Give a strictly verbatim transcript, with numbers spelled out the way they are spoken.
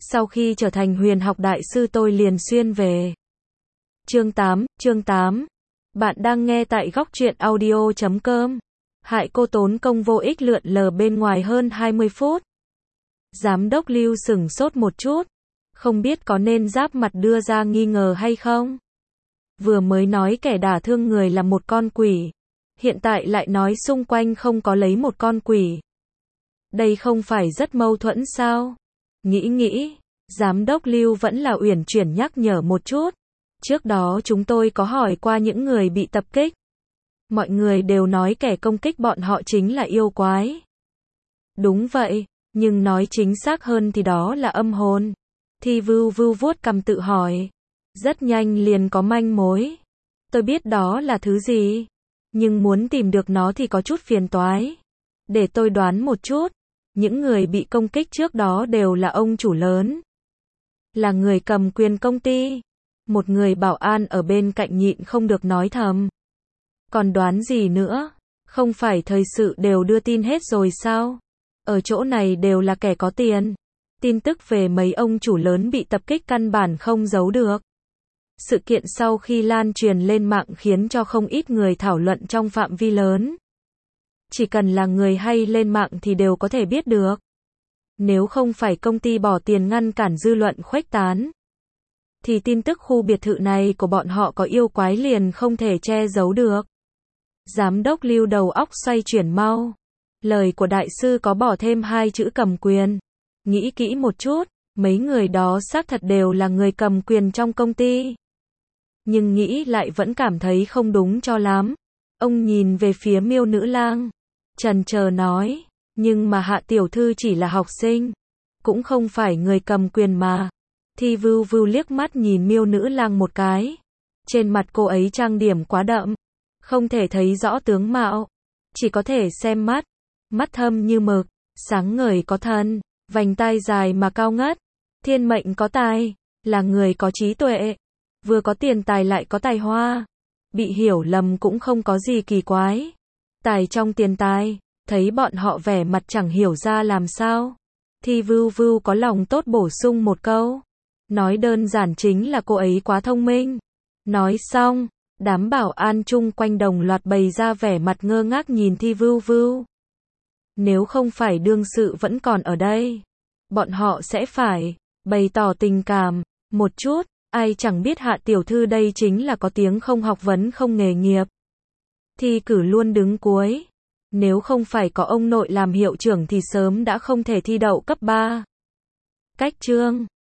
Sau khi trở thành huyền học đại sư tôi liền xuyên về. Chương tám, chương tám. Bạn đang nghe tại góc truyện audio chấm com. Hại cô tốn công vô ích lượn lờ bên ngoài hơn hai mươi phút. Giám đốc Lưu sửng sốt một chút, không biết có nên giáp mặt đưa ra nghi ngờ hay không. Vừa mới nói kẻ đả thương người là một con quỷ, hiện tại lại nói xung quanh không có lấy một con quỷ. Đây không phải rất mâu thuẫn sao? Nghĩ nghĩ, giám đốc Lưu vẫn là uyển chuyển nhắc nhở một chút. Trước đó chúng tôi có hỏi qua những người bị tập kích. Mọi người đều nói kẻ công kích bọn họ chính là yêu quái. Đúng vậy, nhưng nói chính xác hơn thì đó là âm hồn. Thi Vưu Vưu vuốt cằm tự hỏi. Rất nhanh liền có manh mối. Tôi biết đó là thứ gì, nhưng muốn tìm được nó thì có chút phiền toái. Để tôi đoán một chút, những người bị công kích trước đó đều là ông chủ lớn, là người cầm quyền công ty. Một người bảo an ở bên cạnh nhịn không được nói thầm. Còn đoán gì nữa? Không phải thời sự đều đưa tin hết rồi sao? Ở chỗ này đều là kẻ có tiền. Tin tức về mấy ông chủ lớn bị tập kích căn bản không giấu được. Sự kiện sau khi lan truyền lên mạng khiến cho không ít người thảo luận trong phạm vi lớn. Chỉ cần là người hay lên mạng thì đều có thể biết được. Nếu không phải công ty bỏ tiền ngăn cản dư luận khuếch tán, thì tin tức khu biệt thự này của bọn họ có yêu quái liền không thể che giấu được. Giám đốc Lưu đầu óc xoay chuyển mau. Lời của đại sư có bỏ thêm hai chữ cầm quyền. Nghĩ kỹ một chút, mấy người đó xác thật đều là người cầm quyền trong công ty. Nhưng nghĩ lại vẫn cảm thấy không đúng cho lắm. Ông nhìn về phía Miêu Nữ Lang, chần chờ nói, nhưng mà Hạ tiểu thư chỉ là học sinh, cũng không phải người cầm quyền mà. Thi Vưu Vưu liếc mắt nhìn Miêu Nữ Lang một cái. Trên mặt cô ấy trang điểm quá đậm, không thể thấy rõ tướng mạo, chỉ có thể xem mắt. Mắt thâm như mực, sáng ngời có thần, vành tai dài mà cao ngất. Thiên mệnh có tài, là người có trí tuệ, vừa có tiền tài lại có tài hoa. Bị hiểu lầm cũng không có gì kỳ quái. Tài trong tiền tài, thấy bọn họ vẻ mặt chẳng hiểu ra làm sao. Thi Vưu Vưu có lòng tốt bổ sung một câu. Nói đơn giản chính là cô ấy quá thông minh. Nói xong, đám bảo an chung quanh đồng loạt bày ra vẻ mặt ngơ ngác nhìn Thi Vưu Vưu. Nếu không phải đương sự vẫn còn ở đây, bọn họ sẽ phải bày tỏ tình cảm một chút. Ai chẳng biết Hạ tiểu thư đây chính là có tiếng không học vấn không nghề nghiệp. Thi cử luôn đứng cuối. Nếu không phải có ông nội làm hiệu trưởng thì sớm đã không thể thi đậu cấp ba. Cách chương